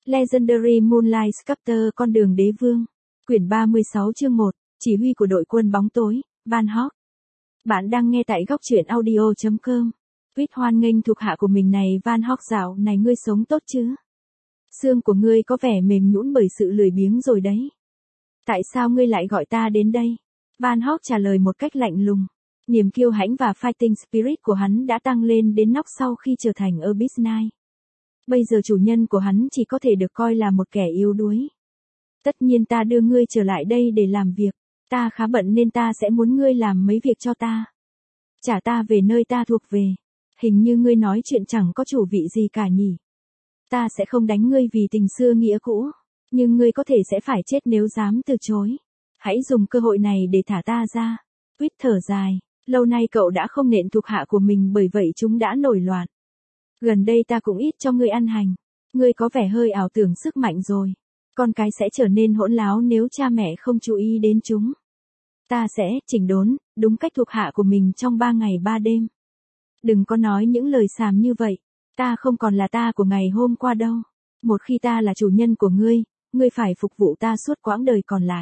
Legendary Moonlight Sculptor con đường đế vương. Quyển 36 chương 1, chỉ huy của đội quân bóng tối, Van Hog. Bạn đang nghe tại góc truyện audio.com. Quýt hoan nghênh thuộc hạ của mình này Van Hog, dạo này ngươi sống tốt chứ? Xương của ngươi có vẻ mềm nhũn bởi sự lười biếng rồi đấy. Tại sao ngươi lại gọi ta đến đây? Van Hog trả lời một cách lạnh lùng. Niềm kiêu hãnh và fighting spirit của hắn đã tăng lên đến nóc sau khi trở thành Abyss Knight. Bây giờ chủ nhân của hắn chỉ có thể được coi là một kẻ yếu đuối. Tất nhiên ta đưa ngươi trở lại đây để làm việc. Ta khá bận nên ta sẽ muốn ngươi làm mấy việc cho ta. Trả ta về nơi ta thuộc về. Hình như ngươi nói chuyện chẳng có chủ vị gì cả nhỉ. Ta sẽ không đánh ngươi vì tình xưa nghĩa cũ. Nhưng ngươi có thể sẽ phải chết nếu dám từ chối. Hãy dùng cơ hội này để thả ta ra. Quýt thở dài. Lâu nay cậu đã không nện thuộc hạ của mình, bởi vậy chúng đã nổi loạn. Gần đây ta cũng ít cho ngươi ăn hành. Ngươi có vẻ hơi ảo tưởng sức mạnh rồi. Con cái sẽ trở nên hỗn láo nếu cha mẹ không chú ý đến chúng. Ta sẽ chỉnh đốn, đúng cách thuộc hạ của mình trong 3 ngày 3 đêm. Đừng có nói những lời xàm như vậy. Ta không còn là ta của ngày hôm qua đâu. Một khi ta là chủ nhân của ngươi, ngươi phải phục vụ ta suốt quãng đời còn lại.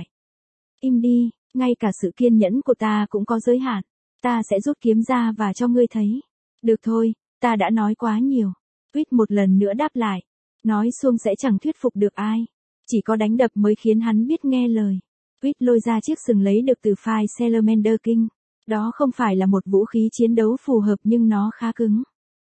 Im đi, ngay cả sự kiên nhẫn của ta cũng có giới hạn. Ta sẽ rút kiếm ra và cho ngươi thấy. Được thôi, ta đã nói quá nhiều. Quýt một lần nữa đáp lại. Nói suông sẽ chẳng thuyết phục được ai. Chỉ có đánh đập mới khiến hắn biết nghe lời. Quýt lôi ra chiếc sừng lấy được từ Fire Salamander King. Đó không phải là một vũ khí chiến đấu phù hợp nhưng nó khá cứng.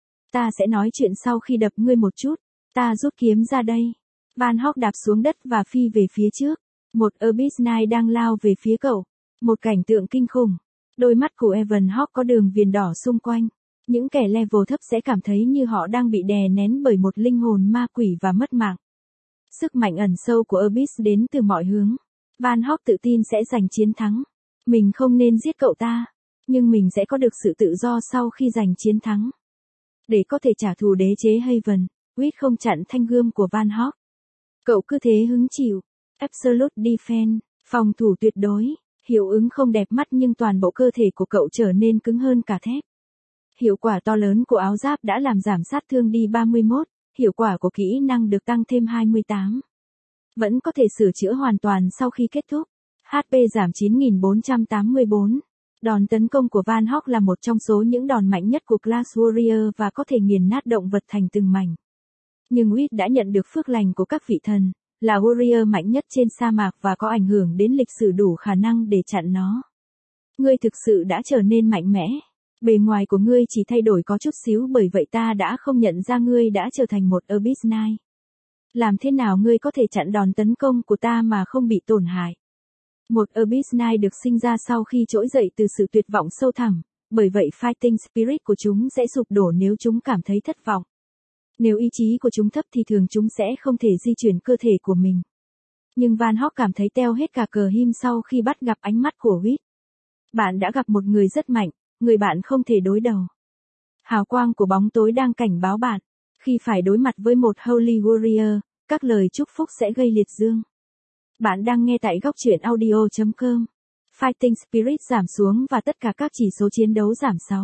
Ta sẽ nói chuyện sau khi đập ngươi một chút. Ta rút kiếm ra đây. Van Hog đạp xuống đất và phi về phía trước. Một Abyss Knight đang lao về phía cậu. Một cảnh tượng kinh khủng. Đôi mắt của Evan Hawke có đường viền đỏ xung quanh. Những kẻ level thấp sẽ cảm thấy như họ đang bị đè nén bởi một linh hồn ma quỷ và mất mạng. Sức mạnh ẩn sâu của Abyss đến từ mọi hướng. Van Hog tự tin sẽ giành chiến thắng. Mình không nên giết cậu ta, nhưng mình sẽ có được sự tự do sau khi giành chiến thắng. Để có thể trả thù đế chế Haven, Quýt không chặn thanh gươm của Van Hog. Cậu cứ thế hứng chịu. Absolute Defense, phòng thủ tuyệt đối. Hiệu ứng không đẹp mắt nhưng toàn bộ cơ thể của cậu trở nên cứng hơn cả thép. Hiệu quả to lớn của áo giáp đã làm giảm sát thương đi 31, hiệu quả của kỹ năng được tăng thêm 28. Vẫn có thể sửa chữa hoàn toàn sau khi kết thúc. HP giảm 9484. Đòn tấn công của Van Hog là một trong số những đòn mạnh nhất của Class Warrior và có thể nghiền nát động vật thành từng mảnh. Nhưng Quýt đã nhận được phước lành của các vị thần, là warrior mạnh nhất trên sa mạc và có ảnh hưởng đến lịch sử đủ khả năng để chặn nó. Ngươi thực sự đã trở nên mạnh mẽ. Bề ngoài của ngươi chỉ thay đổi có chút xíu, bởi vậy ta đã không nhận ra ngươi đã trở thành một Abyss Knight. Làm thế nào ngươi có thể chặn đòn tấn công của ta mà không bị tổn hại? Một Abyss Knight được sinh ra sau khi trỗi dậy từ sự tuyệt vọng sâu thẳm, bởi vậy fighting spirit của chúng sẽ sụp đổ nếu chúng cảm thấy thất vọng. Nếu ý chí của chúng thấp thì thường chúng sẽ không thể di chuyển cơ thể của mình. Nhưng Van Hog cảm thấy teo hết cả cờ him sau khi bắt gặp ánh mắt của Quýt. Bạn đã gặp một người rất mạnh, người bạn không thể đối đầu. Hào quang của bóng tối đang cảnh báo bạn. Khi phải đối mặt với một Holy Warrior, các lời chúc phúc sẽ gây liệt dương. Bạn đang nghe tại góc truyện audio.com. Fighting Spirit giảm xuống và tất cả các chỉ số chiến đấu giảm 6.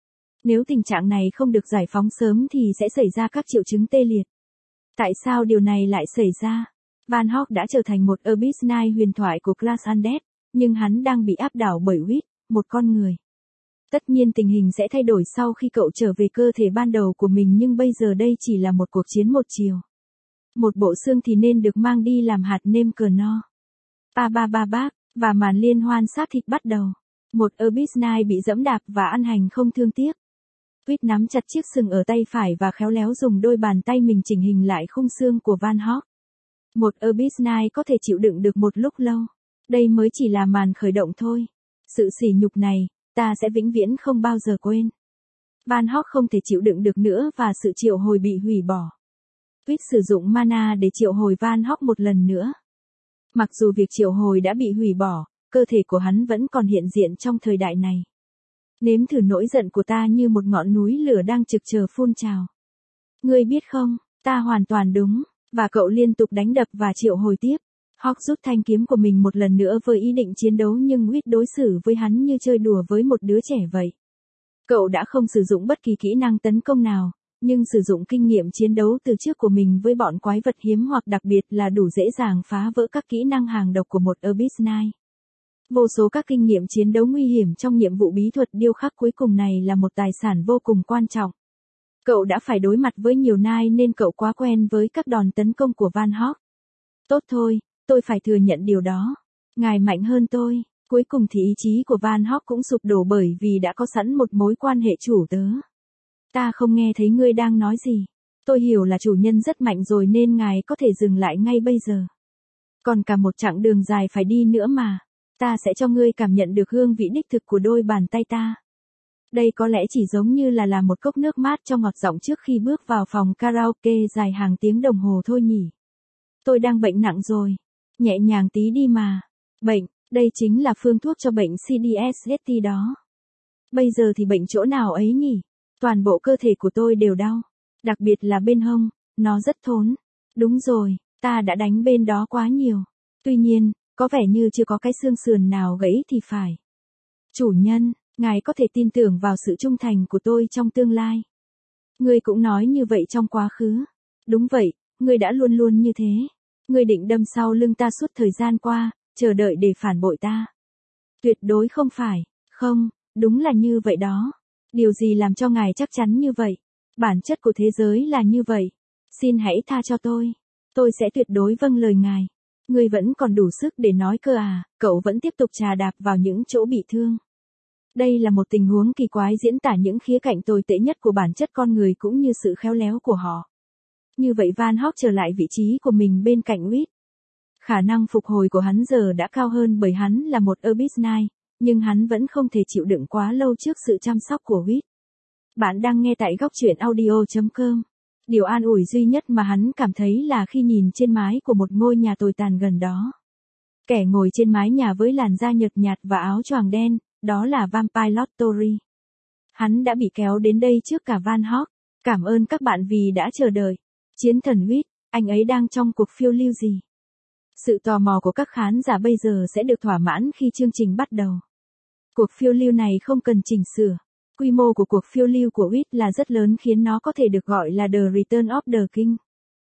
Nếu tình trạng này không được giải phóng sớm thì sẽ xảy ra các triệu chứng tê liệt. Tại sao điều này lại xảy ra? Van Hog đã trở thành một Abyss Knight huyền thoại của Class Undead, nhưng hắn đang bị áp đảo bởi Quýt, một con người. Tất nhiên tình hình sẽ thay đổi sau khi cậu trở về cơ thể ban đầu của mình, nhưng bây giờ đây chỉ là một cuộc chiến một chiều. Một bộ xương thì nên được mang đi làm hạt nêm cờ no. Ba ba ba bác, và màn liên hoan xác thịt bắt đầu. Một Abyss Knight bị dẫm đạp và ăn hành không thương tiếc. Quýt nắm chặt chiếc sừng ở tay phải và khéo léo dùng đôi bàn tay mình chỉnh hình lại khung xương của Van Hog. Một Abyss Knight có thể chịu đựng được một lúc lâu. Đây mới chỉ là màn khởi động thôi. Sự sỉ nhục này, ta sẽ vĩnh viễn không bao giờ quên. Van Hog không thể chịu đựng được nữa và sự triệu hồi bị hủy bỏ. Quýt sử dụng mana để triệu hồi Van Hog một lần nữa. Mặc dù việc triệu hồi đã bị hủy bỏ, cơ thể của hắn vẫn còn hiện diện trong thời đại này. Nếm thử nỗi giận của ta như một ngọn núi lửa đang trực chờ phun trào. Ngươi biết không, ta hoàn toàn đúng, và cậu liên tục đánh đập và triệu hồi tiếp. Hog rút thanh kiếm của mình một lần nữa với ý định chiến đấu, nhưng Quýt đối xử với hắn như chơi đùa với một đứa trẻ vậy. Cậu đã không sử dụng bất kỳ kỹ năng tấn công nào, Nhưng sử dụng kinh nghiệm chiến đấu từ trước của mình với bọn quái vật hiếm hoặc đặc biệt là đủ dễ dàng phá vỡ các kỹ năng hàng độc của một Abyss Knight. Vô số các kinh nghiệm chiến đấu nguy hiểm trong nhiệm vụ bí thuật điêu khắc cuối cùng này là một tài sản vô cùng quan trọng. Cậu đã phải đối mặt với nhiều Knight nên cậu quá quen với các đòn tấn công của Van Hawk. Tốt thôi, tôi phải thừa nhận điều đó. Ngài mạnh hơn tôi. Cuối cùng thì ý chí của Van Hawk cũng sụp đổ bởi vì đã có sẵn một mối quan hệ chủ tớ. Ta không nghe thấy ngươi đang nói gì. Tôi hiểu là chủ nhân rất mạnh rồi nên ngài có thể dừng lại ngay bây giờ. Còn cả một chặng đường dài phải đi nữa mà. Ta sẽ cho ngươi cảm nhận được hương vị đích thực của đôi bàn tay ta. Đây có lẽ chỉ giống như là một cốc nước mát cho ngọt giọng trước khi bước vào phòng karaoke dài hàng tiếng đồng hồ thôi nhỉ. Tôi đang bệnh nặng rồi. Nhẹ nhàng tí đi mà. Bệnh, đây chính là phương thuốc cho bệnh CDSST đó. Bây giờ thì bệnh chỗ nào ấy nhỉ? Toàn bộ cơ thể của tôi đều đau. Đặc biệt là bên hông, nó rất thốn. Đúng rồi, ta đã đánh bên đó quá nhiều. Tuy nhiên, có vẻ như chưa có cái xương sườn nào gãy thì phải. Chủ nhân, ngài có thể tin tưởng vào sự trung thành của tôi trong tương lai. Ngươi cũng nói như vậy trong quá khứ. Đúng vậy, ngươi đã luôn luôn như thế. Ngươi định đâm sau lưng ta suốt thời gian qua, chờ đợi để phản bội ta. Tuyệt đối không phải, không, đúng là như vậy đó. Điều gì làm cho ngài chắc chắn như vậy? Bản chất của thế giới là như vậy. Xin hãy tha cho tôi. Tôi sẽ tuyệt đối vâng lời ngài. Ngươi vẫn còn đủ sức để nói cơ à, cậu vẫn tiếp tục chà đạp vào những chỗ bị thương. Đây là một tình huống kỳ quái diễn tả những khía cạnh tồi tệ nhất của bản chất con người cũng như sự khéo léo của họ. Như vậy Van Hawk trở lại vị trí của mình bên cạnh Wit. Khả năng phục hồi của hắn giờ đã cao hơn bởi hắn là một Abyss Knight, nhưng hắn vẫn không thể chịu đựng quá lâu trước sự chăm sóc của Wit. Bạn đang nghe tại góc truyện audio.com. Điều an ủi duy nhất mà hắn cảm thấy là khi nhìn trên mái của một ngôi nhà tồi tàn gần đó. Kẻ ngồi trên mái nhà với làn da nhợt nhạt và áo choàng đen, đó là Vampire Lord Tori. Hắn đã bị kéo đến đây trước cả Van Hawk. Cảm ơn các bạn vì đã chờ đợi. Chiến thần Wit, anh ấy đang trong cuộc phiêu lưu gì? Sự tò mò của các khán giả bây giờ sẽ được thỏa mãn khi chương trình bắt đầu. Cuộc phiêu lưu này không cần chỉnh sửa. Quy mô của cuộc phiêu lưu của Wit là rất lớn khiến nó có thể được gọi là The Return of the King.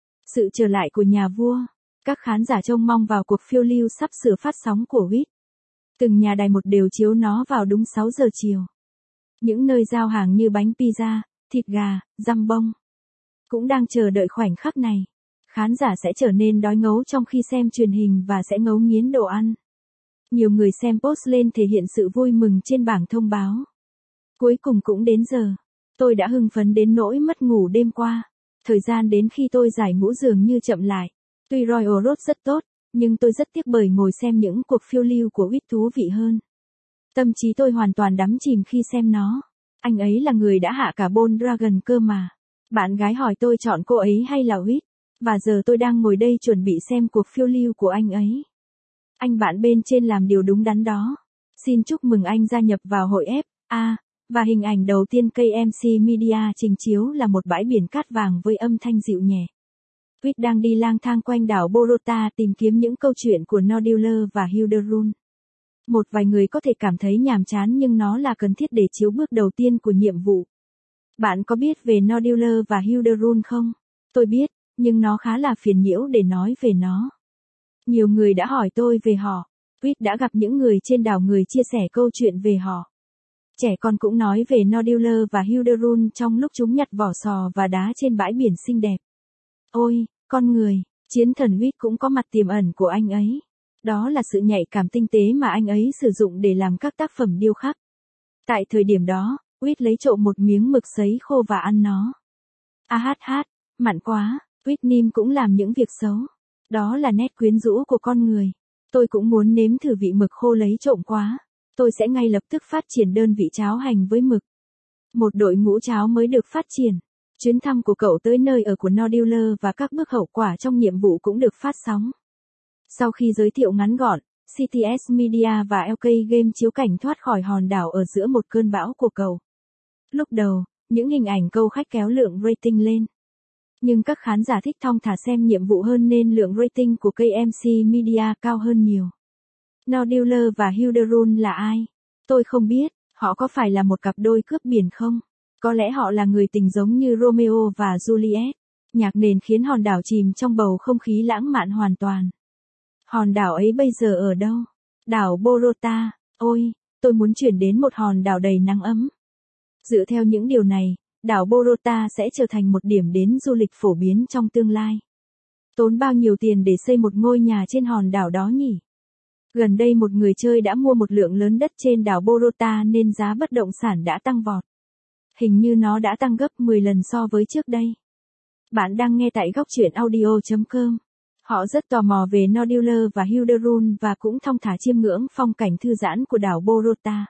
Sự trở lại của nhà vua. Các khán giả trông mong vào cuộc phiêu lưu sắp sửa phát sóng của Wit. Từng nhà đài một đều chiếu nó vào đúng 6 giờ chiều. Những nơi giao hàng như bánh pizza, thịt gà, dăm bông cũng đang chờ đợi khoảnh khắc này. Khán giả sẽ trở nên đói ngấu trong khi xem truyền hình và sẽ ngấu nghiến đồ ăn. Nhiều người xem post lên thể hiện sự vui mừng trên bảng thông báo. Cuối cùng cũng đến giờ. Tôi đã hưng phấn đến nỗi mất ngủ đêm qua. Thời gian đến khi tôi giải ngũ dường như chậm lại. Tuy Royal Road rất tốt, nhưng tôi rất tiếc bởi ngồi xem những cuộc phiêu lưu của Wit thú vị hơn. Tâm trí tôi hoàn toàn đắm chìm khi xem nó. Anh ấy là người đã hạ cả Bold Dragon cơ mà. Bạn gái hỏi tôi chọn cô ấy hay là Wit. Và giờ tôi đang ngồi đây chuẩn bị xem cuộc phiêu lưu của anh ấy. Anh bạn bên trên làm điều đúng đắn đó. Xin chúc mừng anh gia nhập vào hội FA. Và hình ảnh đầu tiên KMC Media trình chiếu là một bãi biển cát vàng với âm thanh dịu nhẹ. Wit đang đi lang thang quanh đảo Borota tìm kiếm những câu chuyện của Nodula và Hilderun. Một vài người có thể cảm thấy nhàm chán nhưng nó là cần thiết để chiếu bước đầu tiên của nhiệm vụ. Bạn có biết về Nodula và Hilderun không? Tôi biết, nhưng nó khá là phiền nhiễu để nói về nó. Nhiều người đã hỏi tôi về họ. Wit đã gặp những người trên đảo người chia sẻ câu chuyện về họ. Trẻ con cũng nói về Nodula và Hilderun trong lúc chúng nhặt vỏ sò và đá trên bãi biển xinh đẹp. Ôi, con người, chiến thần Wit cũng có mặt tiềm ẩn của anh ấy. Đó là sự nhạy cảm tinh tế mà anh ấy sử dụng để làm các tác phẩm điêu khắc. Tại thời điểm đó, Wit lấy trộm một miếng mực sấy khô và ăn nó. Mặn quá, Wit Nim cũng làm những việc xấu. Đó là nét quyến rũ của con người. Tôi cũng muốn nếm thử vị mực khô lấy trộm quá. Tôi sẽ ngay lập tức phát triển đơn vị cháo hành với mực. Một đội ngũ cháo mới được phát triển. Chuyến thăm của cậu tới nơi ở của Nodula và các bước hậu quả trong nhiệm vụ cũng được phát sóng. Sau khi giới thiệu ngắn gọn, CTS Media và LK Game chiếu cảnh thoát khỏi hòn đảo ở giữa một cơn bão của cầu. Lúc đầu, những hình ảnh câu khách kéo lượng rating lên. Nhưng các khán giả thích thong thả xem nhiệm vụ hơn nên lượng rating của KMC Media cao hơn nhiều. Nodula và Hilderun là ai? Tôi không biết, họ có phải là một cặp đôi cướp biển không? Có lẽ họ là người tình giống như Romeo và Juliet. Nhạc nền khiến hòn đảo chìm trong bầu không khí lãng mạn hoàn toàn. Hòn đảo ấy bây giờ ở đâu? Đảo Borota. Ôi, tôi muốn chuyển đến một hòn đảo đầy nắng ấm. Dựa theo những điều này, đảo Borota sẽ trở thành một điểm đến du lịch phổ biến trong tương lai. Tốn bao nhiêu tiền để xây một ngôi nhà trên hòn đảo đó nhỉ? Gần đây một người chơi đã mua một lượng lớn đất trên đảo Borota nên giá bất động sản đã tăng vọt. Hình như nó đã tăng gấp 10 lần so với trước đây. Bạn đang nghe tại góc truyện audio.com. Họ rất tò mò về Nordular và Hilderun và cũng thong thả chiêm ngưỡng phong cảnh thư giãn của đảo Borota.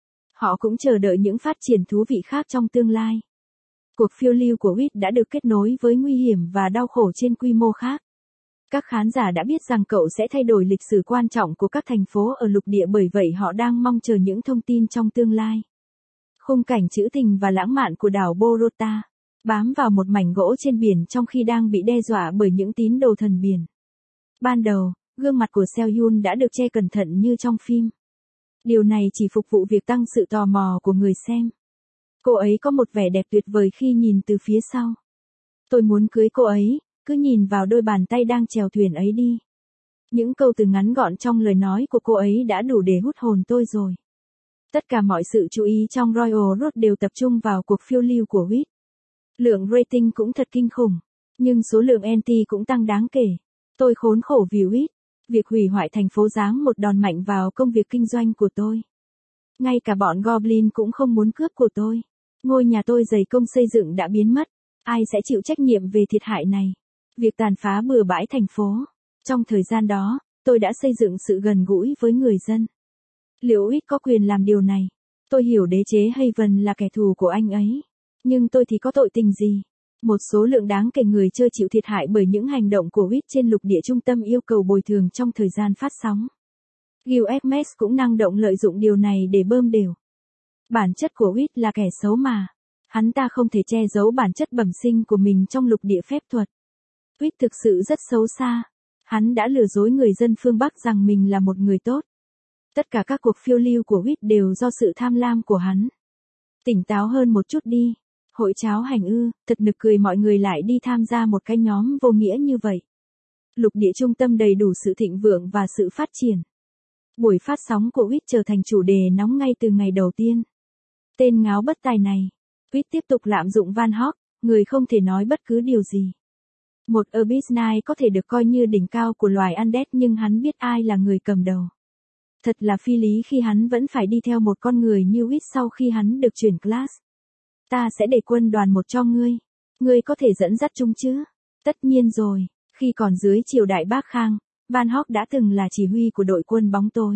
Họ cũng chờ đợi những phát triển thú vị khác trong tương lai. Cuộc phiêu lưu của Whit đã được kết nối với nguy hiểm và đau khổ trên quy mô khác. Các khán giả đã biết rằng cậu sẽ thay đổi lịch sử quan trọng của các thành phố ở lục địa, bởi vậy họ đang mong chờ những thông tin trong tương lai. Khung cảnh trữ tình và lãng mạn của đảo Borota, bám vào một mảnh gỗ trên biển trong khi đang bị đe dọa bởi những tín đồ thần biển. Ban đầu, gương mặt của Seo-yoon đã được che cẩn thận như trong phim. Điều này chỉ phục vụ việc tăng sự tò mò của người xem. Cô ấy có một vẻ đẹp tuyệt vời khi nhìn từ phía sau. Tôi muốn cưới cô ấy, cứ nhìn vào đôi bàn tay đang chèo thuyền ấy đi. Những câu từ ngắn gọn trong lời nói của cô ấy đã đủ để hút hồn tôi rồi. Tất cả mọi sự chú ý trong Royal Road đều tập trung vào cuộc phiêu lưu của Whit. Lượng rating cũng thật kinh khủng, nhưng số lượng anti cũng tăng đáng kể. Tôi khốn khổ vì Whit. Việc hủy hoại thành phố giáng một đòn mạnh vào công việc kinh doanh của tôi. Ngay cả bọn Goblin cũng không muốn cướp của tôi. Ngôi nhà tôi dày công xây dựng đã biến mất. Ai sẽ chịu trách nhiệm về thiệt hại này? Việc tàn phá bừa bãi thành phố. Trong thời gian đó, tôi đã xây dựng sự gần gũi với người dân. Liệu Whit có quyền làm điều này? Tôi hiểu đế chế Haven là kẻ thù của anh ấy. Nhưng tôi thì có tội tình gì? Một số lượng đáng kể người chơi chịu thiệt hại bởi những hành động của Whit trên lục địa trung tâm yêu cầu bồi thường trong thời gian phát sóng. Gil Evans cũng năng động lợi dụng điều này để bơm đều. Bản chất của Whit là kẻ xấu mà. Hắn ta không thể che giấu bản chất bẩm sinh của mình trong lục địa phép thuật. Whit thực sự rất xấu xa. Hắn đã lừa dối người dân phương Bắc rằng mình là một người tốt. Tất cả các cuộc phiêu lưu của Whit đều do sự tham lam của hắn. Tỉnh táo hơn một chút đi. Hội cháo hành ư, thật nực cười mọi người lại đi tham gia một cái nhóm vô nghĩa như vậy. Lục địa trung tâm đầy đủ sự thịnh vượng và sự phát triển. Buổi phát sóng của Whit trở thành chủ đề nóng ngay từ ngày đầu tiên. Tên ngáo bất tài này. Whit tiếp tục lạm dụng Van Hog, người không thể nói bất cứ điều gì. Một Abyss Knight có thể được coi như đỉnh cao của loài Undead nhưng hắn biết ai là người cầm đầu. Thật là phi lý khi hắn vẫn phải đi theo một con người như Whit sau khi hắn được chuyển class. Ta sẽ để quân đoàn một cho ngươi. Ngươi có thể dẫn dắt chúng chứ? Tất nhiên rồi, khi còn dưới triều đại Bác Khang, Van Hog đã từng là chỉ huy của đội quân bóng tối.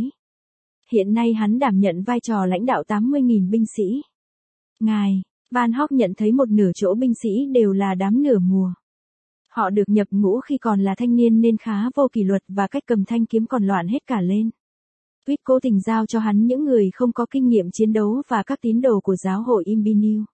Hiện nay hắn đảm nhận vai trò lãnh đạo 80.000 binh sĩ. Ngài, Van Hog nhận thấy một nửa chỗ binh sĩ đều là đám nửa mùa. Họ được nhập ngũ khi còn là thanh niên nên khá vô kỷ luật và cách cầm thanh kiếm còn loạn hết cả lên. Whit cố tình giao cho hắn những người không có kinh nghiệm chiến đấu và các tín đồ của giáo hội Imbinu.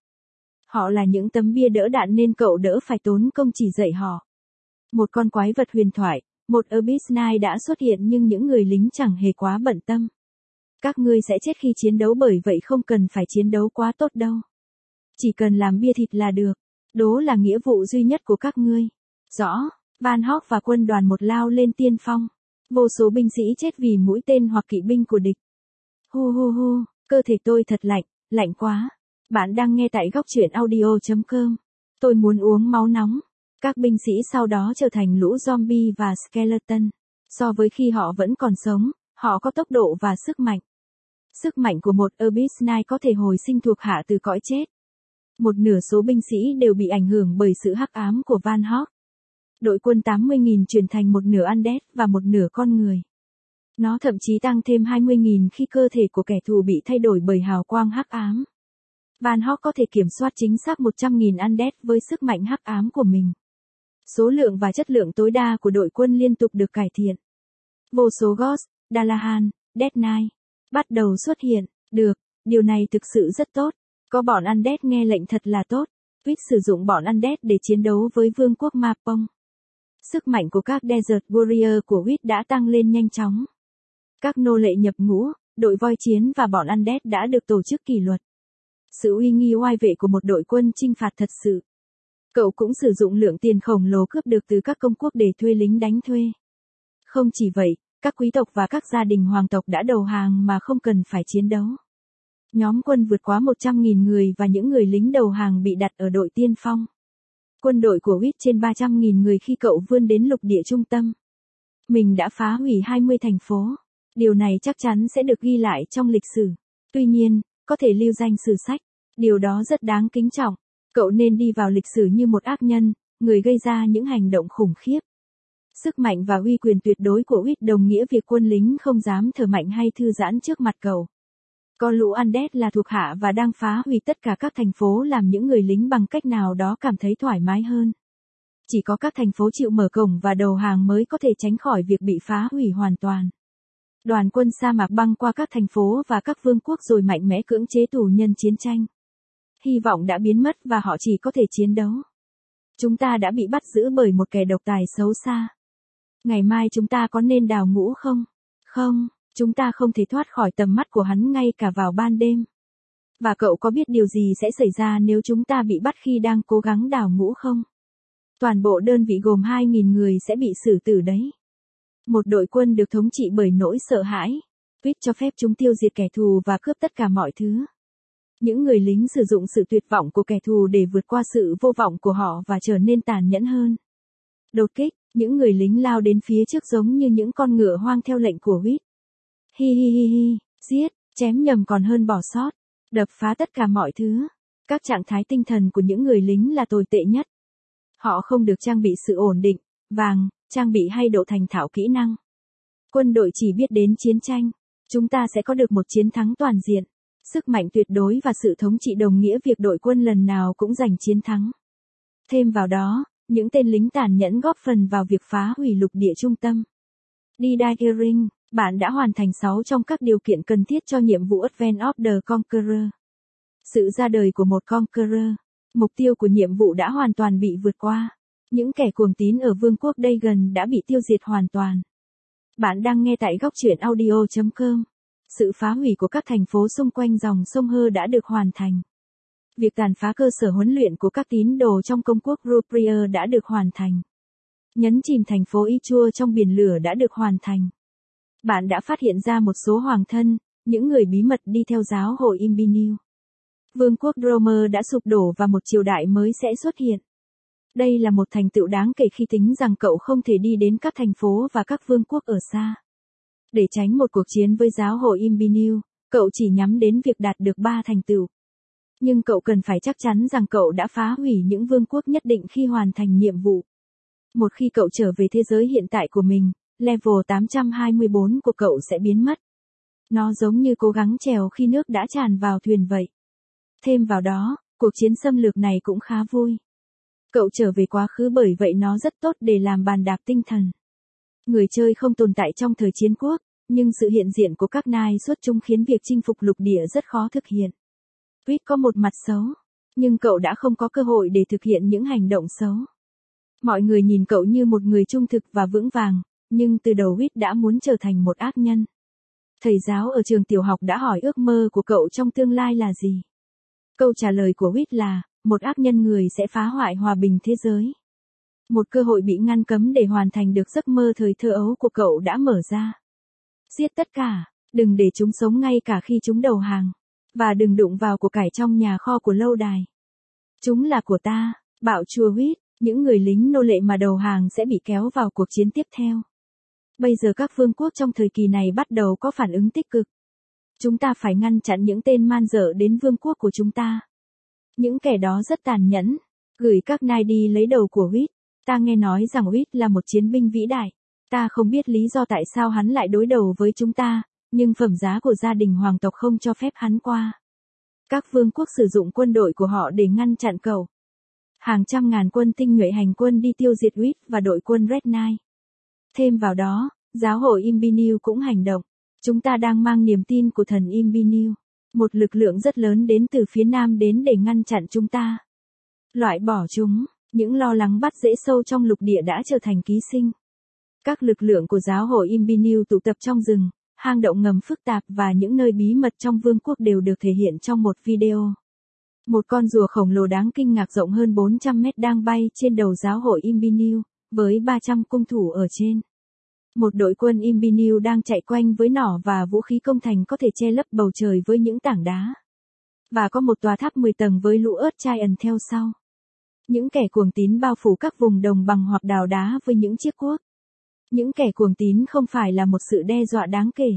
Họ là những tấm bia đỡ đạn nên cậu đỡ phải tốn công chỉ dạy họ. Một con quái vật huyền thoại, một Abyss Knight đã xuất hiện nhưng những người lính chẳng hề quá bận tâm. Các ngươi sẽ chết khi chiến đấu bởi vậy không cần phải chiến đấu quá tốt đâu. Chỉ cần làm bia thịt là được. Đố là nghĩa vụ duy nhất của các ngươi. Rõ, Van Hog và quân đoàn một lao lên tiên phong. Vô số binh sĩ chết vì mũi tên hoặc kỵ binh của địch. Hu hu hu, cơ thể tôi thật lạnh, lạnh quá. Bạn đang nghe tại góc truyện audio.com. Tôi muốn uống máu nóng. Các binh sĩ sau đó trở thành lũ zombie và skeleton. So với khi họ vẫn còn sống, họ có tốc độ và sức mạnh. Sức mạnh của một Abyss Knight có thể hồi sinh thuộc hạ từ cõi chết. Một nửa số binh sĩ đều bị ảnh hưởng bởi sự hắc ám của Van Hog. Đội quân 80.000 chuyển thành một nửa Undead và một nửa con người. Nó thậm chí tăng thêm 20.000 khi cơ thể của kẻ thù bị thay đổi bởi hào quang hắc ám. Van Hog có thể kiểm soát chính xác 100.000 Undead với sức mạnh hắc ám của mình. Số lượng và chất lượng tối đa của đội quân liên tục được cải thiện. Vô số Ghost, Dalahan, Death Knight bắt đầu xuất hiện. Được, điều này thực sự rất tốt. Có bọn Undead nghe lệnh thật là tốt. Whit sử dụng bọn Undead để chiến đấu với vương quốc Ma Pong. Sức mạnh của các Desert Warrior của Whit đã tăng lên nhanh chóng. Các nô lệ nhập ngũ, đội voi chiến và bọn Undead đã được tổ chức kỷ luật. Sự uy nghi oai vệ của một đội quân chinh phạt thật sự. Cậu cũng sử dụng lượng tiền khổng lồ cướp được từ các công quốc để thuê lính đánh thuê. Không chỉ vậy, các quý tộc và các gia đình hoàng tộc đã đầu hàng mà không cần phải chiến đấu. Nhóm quân vượt quá 100.000 người và những người lính đầu hàng bị đặt ở đội tiên phong. Quân đội của Witt trên 300.000 người khi cậu vươn đến lục địa trung tâm. Mình đã phá hủy 20 thành phố. Điều này chắc chắn sẽ được ghi lại trong lịch sử. Tuy nhiên, có thể lưu danh sử sách. Điều đó rất đáng kính trọng. Cậu nên đi vào lịch sử như một ác nhân, người gây ra những hành động khủng khiếp. Sức mạnh và uy quyền tuyệt đối của Witt đồng nghĩa việc quân lính không dám thở mạnh hay thư giãn trước mặt cậu. Có lũ Undead là thuộc hạ và đang phá hủy tất cả các thành phố làm những người lính bằng cách nào đó cảm thấy thoải mái hơn. Chỉ có các thành phố chịu mở cổng và đầu hàng mới có thể tránh khỏi việc bị phá hủy hoàn toàn. Đoàn quân sa mạc băng qua các thành phố và các vương quốc rồi mạnh mẽ cưỡng chế tù nhân chiến tranh. Hy vọng đã biến mất và họ chỉ có thể chiến đấu. Chúng ta đã bị bắt giữ bởi một kẻ độc tài xấu xa. Ngày mai chúng ta có nên đào ngũ không? Không, chúng ta không thể thoát khỏi tầm mắt của hắn ngay cả vào ban đêm. Và cậu có biết điều gì sẽ xảy ra nếu chúng ta bị bắt khi đang cố gắng đào ngũ không? Toàn bộ đơn vị gồm 2.000 người sẽ bị xử tử đấy. Một đội quân được thống trị bởi nỗi sợ hãi. Witt cho phép chúng tiêu diệt kẻ thù và cướp tất cả mọi thứ. Những người lính sử dụng sự tuyệt vọng của kẻ thù để vượt qua sự vô vọng của họ và trở nên tàn nhẫn hơn. Đột kích, những người lính lao đến phía trước giống như những con ngựa hoang theo lệnh của Witt. Hi hi hi hi, giết, chém nhầm còn hơn bỏ sót, đập phá tất cả mọi thứ. Các trạng thái tinh thần của những người lính là tồi tệ nhất. Họ không được trang bị sự ổn định, vàng, trang bị hay độ thành thạo kỹ năng. Quân đội chỉ biết đến chiến tranh. Chúng ta sẽ có được một chiến thắng toàn diện. Sức mạnh tuyệt đối và sự thống trị đồng nghĩa việc đội quân lần nào cũng giành chiến thắng. Thêm vào đó, những tên lính tàn nhẫn góp phần vào việc phá hủy lục địa trung tâm. Didaring, bạn đã hoàn thành 6 trong các điều kiện cần thiết cho nhiệm vụ Advent of the Conqueror. Sự ra đời của một Conqueror. Mục tiêu của nhiệm vụ đã hoàn toàn bị vượt qua. Những kẻ cuồng tín ở vương quốc Dagon đã bị tiêu diệt hoàn toàn. Bạn đang nghe tại góc truyện audio.com. Sự phá hủy của các thành phố xung quanh dòng sông Hơ đã được hoàn thành. Việc tàn phá cơ sở huấn luyện của các tín đồ trong công quốc Ruprier đã được hoàn thành. Nhấn chìm thành phố Ichua trong biển lửa đã được hoàn thành. Bạn đã phát hiện ra một số hoàng thân, những người bí mật đi theo giáo hội Imbinu. Vương quốc Dromer đã sụp đổ và một triều đại mới sẽ xuất hiện. Đây là một thành tựu đáng kể khi tính rằng cậu không thể đi đến các thành phố và các vương quốc ở xa. Để tránh một cuộc chiến với giáo hội Imbinu, cậu chỉ nhắm đến việc đạt được 3 thành tựu. Nhưng cậu cần phải chắc chắn rằng cậu đã phá hủy những vương quốc nhất định khi hoàn thành nhiệm vụ. Một khi cậu trở về thế giới hiện tại của mình, level 824 của cậu sẽ biến mất. Nó giống như cố gắng trèo khi nước đã tràn vào thuyền vậy. Thêm vào đó, cuộc chiến xâm lược này cũng khá vui. Cậu trở về quá khứ bởi vậy nó rất tốt để làm bàn đạp tinh thần. Người chơi không tồn tại trong thời chiến quốc, nhưng sự hiện diện của các nai xuất chúng khiến việc chinh phục lục địa rất khó thực hiện. Witt có một mặt xấu, nhưng cậu đã không có cơ hội để thực hiện những hành động xấu. Mọi người nhìn cậu như một người trung thực và vững vàng, nhưng từ đầu Witt đã muốn trở thành một ác nhân. Thầy giáo ở trường tiểu học đã hỏi ước mơ của cậu trong tương lai là gì? Câu trả lời của Witt là, một ác nhân người sẽ phá hoại hòa bình thế giới. Một cơ hội bị ngăn cấm để hoàn thành được giấc mơ thời thơ ấu của cậu đã mở ra. Giết tất cả, đừng để chúng sống ngay cả khi chúng đầu hàng. Và đừng đụng vào của cải trong nhà kho của lâu đài. Chúng là của ta, bảo chúa Witt, những người lính nô lệ mà đầu hàng sẽ bị kéo vào cuộc chiến tiếp theo. Bây giờ các vương quốc trong thời kỳ này bắt đầu có phản ứng tích cực. Chúng ta phải ngăn chặn những tên man dợ đến vương quốc của chúng ta. Những kẻ đó rất tàn nhẫn, gửi các nai đi lấy đầu của Witt. Ta nghe nói rằng Witt là một chiến binh vĩ đại. Ta không biết lý do tại sao hắn lại đối đầu với chúng ta, nhưng phẩm giá của gia đình hoàng tộc không cho phép hắn qua. Các vương quốc sử dụng quân đội của họ để ngăn chặn cậu. Hàng trăm ngàn quân tinh nhuệ hành quân đi tiêu diệt Witt và đội quân Red Knight. Thêm vào đó, giáo hội Imbinu cũng hành động. Chúng ta đang mang niềm tin của thần Imbinu. Một lực lượng rất lớn đến từ phía nam đến để ngăn chặn chúng ta. Loại bỏ chúng, những lo lắng bắt rễ sâu trong lục địa đã trở thành ký sinh. Các lực lượng của giáo hội Imbinu tụ tập trong rừng, hang động ngầm phức tạp và những nơi bí mật trong vương quốc đều được thể hiện trong một video. Một con rùa khổng lồ đáng kinh ngạc rộng hơn 400 mét đang bay trên đầu giáo hội Imbiniu, với 300 cung thủ ở trên. Một đội quân Imbiniu đang chạy quanh với nỏ và vũ khí công thành có thể che lấp bầu trời với những tảng đá. Và có một tòa tháp 10 tầng với lũ ớt Giant theo sau. Những kẻ cuồng tín bao phủ các vùng đồng bằng hoặc đào đá với những chiếc cuốc. Những kẻ cuồng tín không phải là một sự đe dọa đáng kể.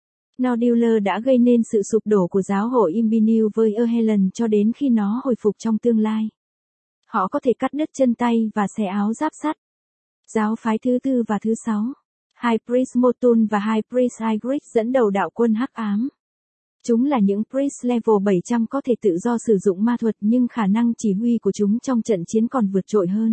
Noduler đã gây nên sự sụp đổ của giáo hội Imbiniu với Erhelen cho đến khi nó hồi phục trong tương lai. Họ có thể cắt đứt chân tay và xẻ áo giáp sắt. Giáo phái thứ 4 và thứ 6. High Priest Motun và High Priest Ygritte dẫn đầu đạo quân hắc ám. Chúng là những priest level 700 có thể tự do sử dụng ma thuật nhưng khả năng chỉ huy của chúng trong trận chiến còn vượt trội hơn.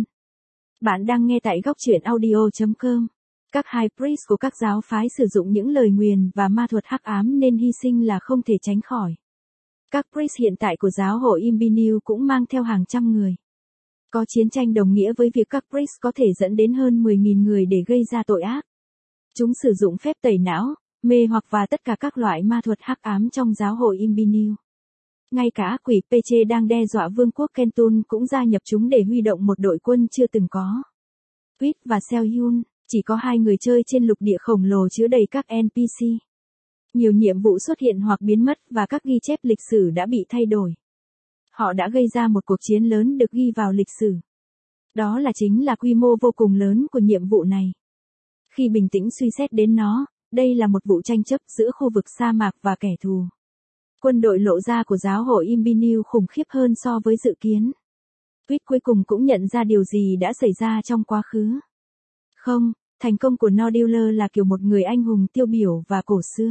Bạn đang nghe tại góc truyện audio.com. Các high priest của các giáo phái sử dụng những lời nguyền và ma thuật hắc ám nên hy sinh là không thể tránh khỏi. Các priest hiện tại của giáo hội Imbiniu cũng mang theo hàng trăm người. Có chiến tranh đồng nghĩa với việc các priest có thể dẫn đến hơn 10.000 người để gây ra tội ác. Chúng sử dụng phép tẩy não, mê hoặc và tất cả các loại ma thuật hắc ám trong giáo hội Imbiniu. Ngay cả ác quỷ Peche đang đe dọa vương quốc Kentun cũng gia nhập chúng để huy động một đội quân chưa từng có. Wit và Selyun, chỉ có hai người chơi trên lục địa khổng lồ chứa đầy các NPC. Nhiều nhiệm vụ xuất hiện hoặc biến mất và các ghi chép lịch sử đã bị thay đổi. Họ đã gây ra một cuộc chiến lớn được ghi vào lịch sử. Đó chính là quy mô vô cùng lớn của nhiệm vụ này. Khi bình tĩnh suy xét đến nó, đây là một vụ tranh chấp giữa khu vực sa mạc và kẻ thù. Quân đội lộ ra của giáo hội Imbiniu khủng khiếp hơn so với dự kiến. Wit cuối cùng cũng nhận ra điều gì đã xảy ra trong quá khứ. Không, thành công của Noduler là kiểu một người anh hùng tiêu biểu và cổ xưa.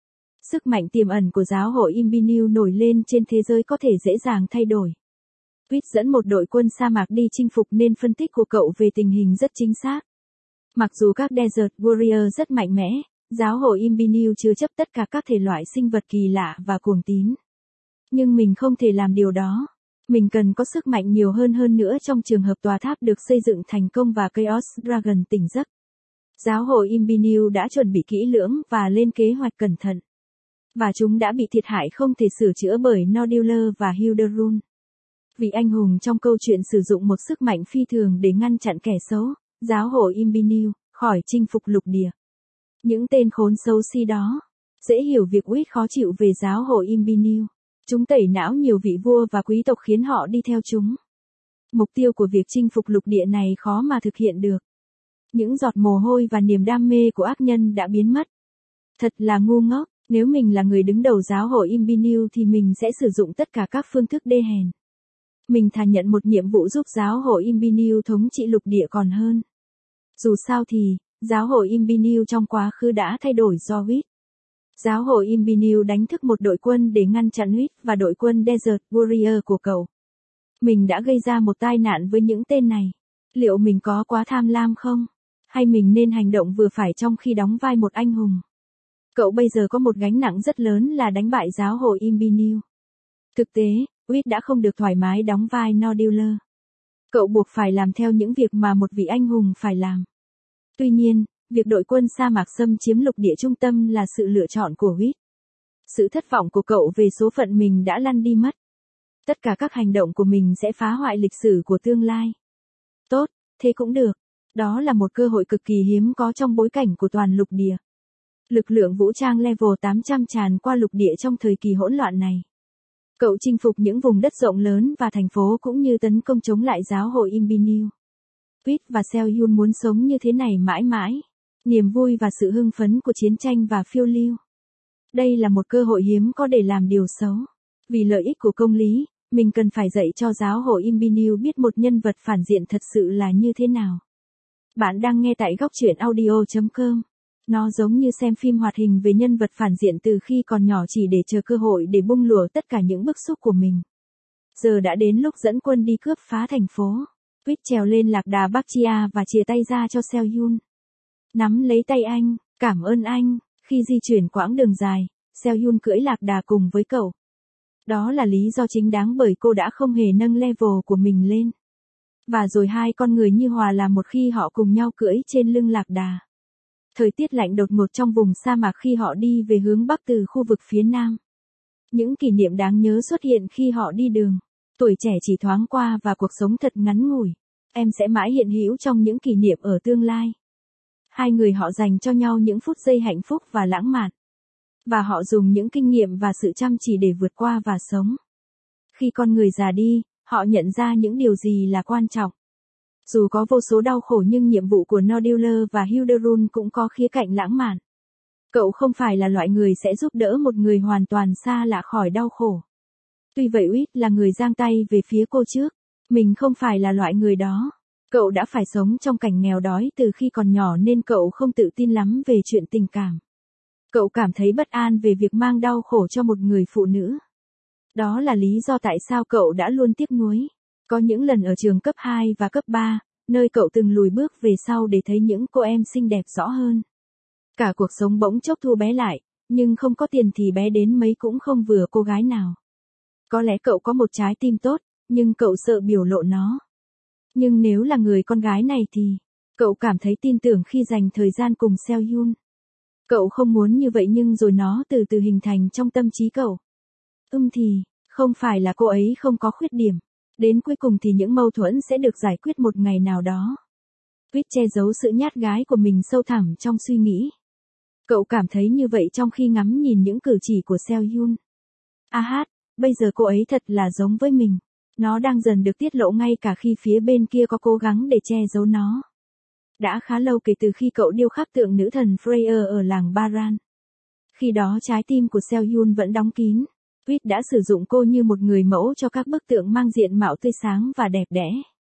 Sức mạnh tiềm ẩn của giáo hội Imbiniu nổi lên trên thế giới có thể dễ dàng thay đổi. Wit dẫn một đội quân sa mạc đi chinh phục nên phân tích của cậu về tình hình rất chính xác. Mặc dù các Desert Warrior rất mạnh mẽ, giáo hội Imbiniu chứa chấp tất cả các thể loại sinh vật kỳ lạ và cuồng tín. Nhưng mình không thể làm điều đó. Mình cần có sức mạnh nhiều hơn nữa trong trường hợp tòa tháp được xây dựng thành công và Chaos Dragon tỉnh giấc. Giáo hội Imbiniu đã chuẩn bị kỹ lưỡng và lên kế hoạch cẩn thận. Và chúng đã bị thiệt hại không thể sửa chữa bởi Noduler và Hilderun. Vì anh hùng trong câu chuyện sử dụng một sức mạnh phi thường để ngăn chặn kẻ xấu, giáo hội Imbiniu, khỏi chinh phục lục địa. Những tên khốn xấu xí đó. Dễ hiểu việc Wit khó chịu về giáo hội Imbiniu. Chúng tẩy não nhiều vị vua và quý tộc khiến họ đi theo chúng. Mục tiêu của việc chinh phục lục địa này khó mà thực hiện được. Những giọt mồ hôi và niềm đam mê của ác nhân đã biến mất. Thật là ngu ngốc, nếu mình là người đứng đầu giáo hội Imbiniu thì mình sẽ sử dụng tất cả các phương thức đê hèn. Mình thà nhận một nhiệm vụ giúp giáo hội Imbiniu thống trị lục địa còn hơn. Dù sao thì, giáo hội Imbiniu trong quá khứ đã thay đổi do Wit. Giáo hội Imbiniu đánh thức một đội quân để ngăn chặn Wit và đội quân Desert Warrior của cậu. Mình đã gây ra một tai nạn với những tên này. Liệu mình có quá tham lam không? Hay mình nên hành động vừa phải trong khi đóng vai một anh hùng? Cậu bây giờ có một gánh nặng rất lớn là đánh bại giáo hội Imbiniu. Thực tế, Wit đã không được thoải mái đóng vai Noduler. Cậu buộc phải làm theo những việc mà một vị anh hùng phải làm. Tuy nhiên, việc đội quân sa mạc xâm chiếm lục địa trung tâm là sự lựa chọn của Wit. Sự thất vọng của cậu về số phận mình đã lăn đi mất. Tất cả các hành động của mình sẽ phá hoại lịch sử của tương lai. Tốt, thế cũng được. Đó là một cơ hội cực kỳ hiếm có trong bối cảnh của toàn lục địa. Lực lượng vũ trang level 800 tràn qua lục địa trong thời kỳ hỗn loạn này. Cậu chinh phục những vùng đất rộng lớn và thành phố cũng như tấn công chống lại giáo hội Imbiniu. Wit và Selyun muốn sống như thế này mãi mãi. Niềm vui và sự hưng phấn của chiến tranh và phiêu lưu. Đây là một cơ hội hiếm có để làm điều xấu. Vì lợi ích của công lý, mình cần phải dạy cho giáo hội Imbiniu biết một nhân vật phản diện thật sự là như thế nào. Bạn đang nghe tại góc truyện audio.com. Nó giống như xem phim hoạt hình về nhân vật phản diện từ khi còn nhỏ chỉ để chờ cơ hội để bung lụa tất cả những bức xúc của mình. Giờ đã đến lúc dẫn quân đi cướp phá thành phố. Wit trèo lên lạc đà Bakchia và chìa tay ra cho Selyun. Nắm lấy tay anh, cảm ơn anh. Khi di chuyển quãng đường dài, Selyun cưỡi lạc đà cùng với cậu. Đó là lý do chính đáng bởi cô đã không hề nâng level của mình lên. Và rồi hai con người như hòa làm một khi họ cùng nhau cưỡi trên lưng lạc đà. Thời tiết lạnh đột ngột trong vùng sa mạc khi họ đi về hướng bắc từ khu vực phía nam. Những kỷ niệm đáng nhớ xuất hiện khi họ đi đường. Tuổi trẻ chỉ thoáng qua và cuộc sống thật ngắn ngủi. Em sẽ mãi hiện hữu trong những kỷ niệm ở tương lai. Hai người họ dành cho nhau những phút giây hạnh phúc và lãng mạn. Và họ dùng những kinh nghiệm và sự chăm chỉ để vượt qua và sống. Khi con người già đi, họ nhận ra những điều gì là quan trọng. Dù có vô số đau khổ nhưng nhiệm vụ của Nordiller và Hilderun cũng có khía cạnh lãng mạn. Cậu không phải là loại người sẽ giúp đỡ một người hoàn toàn xa lạ khỏi đau khổ. Tuy vậy Uyết là người giang tay về phía cô trước. Mình không phải là loại người đó. Cậu đã phải sống trong cảnh nghèo đói từ khi còn nhỏ nên cậu không tự tin lắm về chuyện tình cảm. Cậu cảm thấy bất an về việc mang đau khổ cho một người phụ nữ. Đó là lý do tại sao cậu đã luôn tiếc nuối. Có những lần ở trường cấp 2 và cấp 3, nơi cậu từng lùi bước về sau để thấy những cô em xinh đẹp rõ hơn. Cả cuộc sống bỗng chốc thua bé lại, nhưng không có tiền thì bé đến mấy cũng không vừa cô gái nào. Có lẽ cậu có một trái tim tốt, nhưng cậu sợ biểu lộ nó. Nhưng nếu là người con gái này thì, cậu cảm thấy tin tưởng khi dành thời gian cùng Seohyun. Cậu không muốn như vậy nhưng rồi nó từ từ hình thành trong tâm trí cậu. Thì, không phải là cô ấy không có khuyết điểm. Đến cuối cùng thì những mâu thuẫn sẽ được giải quyết một ngày nào đó. Uyết che giấu sự nhát gái của mình sâu thẳm trong suy nghĩ. Cậu cảm thấy như vậy trong khi ngắm nhìn những cử chỉ của Seohyun. Bây giờ cô ấy thật là giống với mình. Nó đang dần được tiết lộ ngay cả khi phía bên kia có cố gắng để che giấu nó. Đã khá lâu kể từ khi cậu điêu khắc tượng nữ thần Freya ở làng Baran. Khi đó trái tim của Seohyun vẫn đóng kín. Uyết đã sử dụng cô như một người mẫu cho các bức tượng mang diện mạo tươi sáng và đẹp đẽ.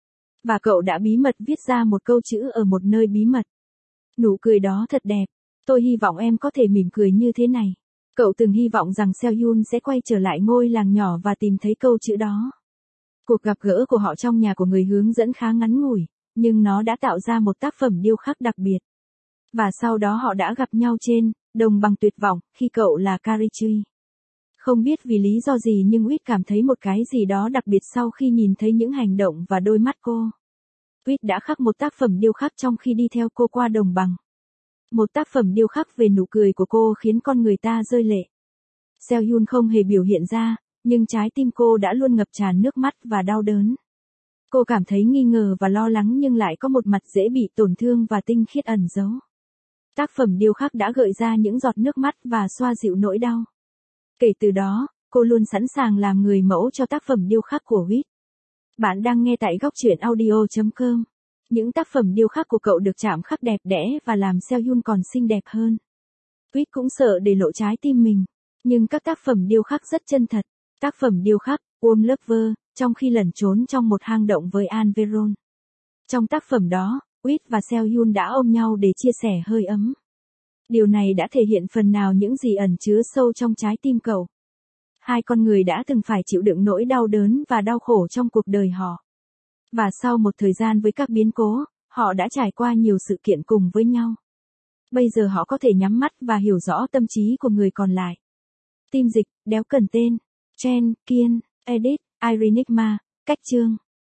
Và cậu đã bí mật viết ra một câu chữ ở một nơi bí mật. Nụ cười đó thật đẹp. Tôi hy vọng em có thể mỉm cười như thế này. Cậu từng hy vọng rằng Seohyun sẽ quay trở lại ngôi làng nhỏ và tìm thấy câu chữ đó. Cuộc gặp gỡ của họ trong nhà của người hướng dẫn khá ngắn ngủi, nhưng nó đã tạo ra một tác phẩm điêu khắc đặc biệt. Và sau đó họ đã gặp nhau trên đồng bằng tuyệt vọng khi cậu là Karichui. Không biết vì lý do gì nhưng Uyết cảm thấy một cái gì đó đặc biệt sau khi nhìn thấy những hành động và đôi mắt cô. Uyết đã khắc một tác phẩm điêu khắc trong khi đi theo cô qua đồng bằng. Một tác phẩm điêu khắc về nụ cười của cô khiến con người ta rơi lệ. Seohyun không hề biểu hiện ra, nhưng trái tim cô đã luôn ngập tràn nước mắt và đau đớn. Cô cảm thấy nghi ngờ và lo lắng nhưng lại có một mặt dễ bị tổn thương và tinh khiết ẩn giấu. Tác phẩm điêu khắc đã gợi ra những giọt nước mắt và xoa dịu nỗi đau. Kể từ đó, cô luôn sẵn sàng làm người mẫu cho tác phẩm điêu khắc của Uyết. Bạn đang nghe tại góc truyện audio.com. Những tác phẩm điêu khắc của cậu được chạm khắc đẹp đẽ và làm Seohyun còn xinh đẹp hơn. Uyết cũng sợ để lộ trái tim mình, nhưng các tác phẩm điêu khắc rất chân thật. Tác phẩm điêu khắc Warm Lover, trong khi lẩn trốn trong một hang động với An Veron. Trong tác phẩm đó, Uyết và Seohyun đã ôm nhau để chia sẻ hơi ấm. Điều này đã thể hiện phần nào những gì ẩn chứa sâu trong trái tim cậu. Hai con người đã từng phải chịu đựng nỗi đau đớn và đau khổ trong cuộc đời họ. Và sau một thời gian với các biến cố, họ đã trải qua nhiều sự kiện cùng với nhau. Bây giờ họ có thể nhắm mắt và hiểu rõ tâm trí của người còn lại. Tim dịch, đéo cần tên. Chen, Kiên, Edit, Irenigma, cách chương.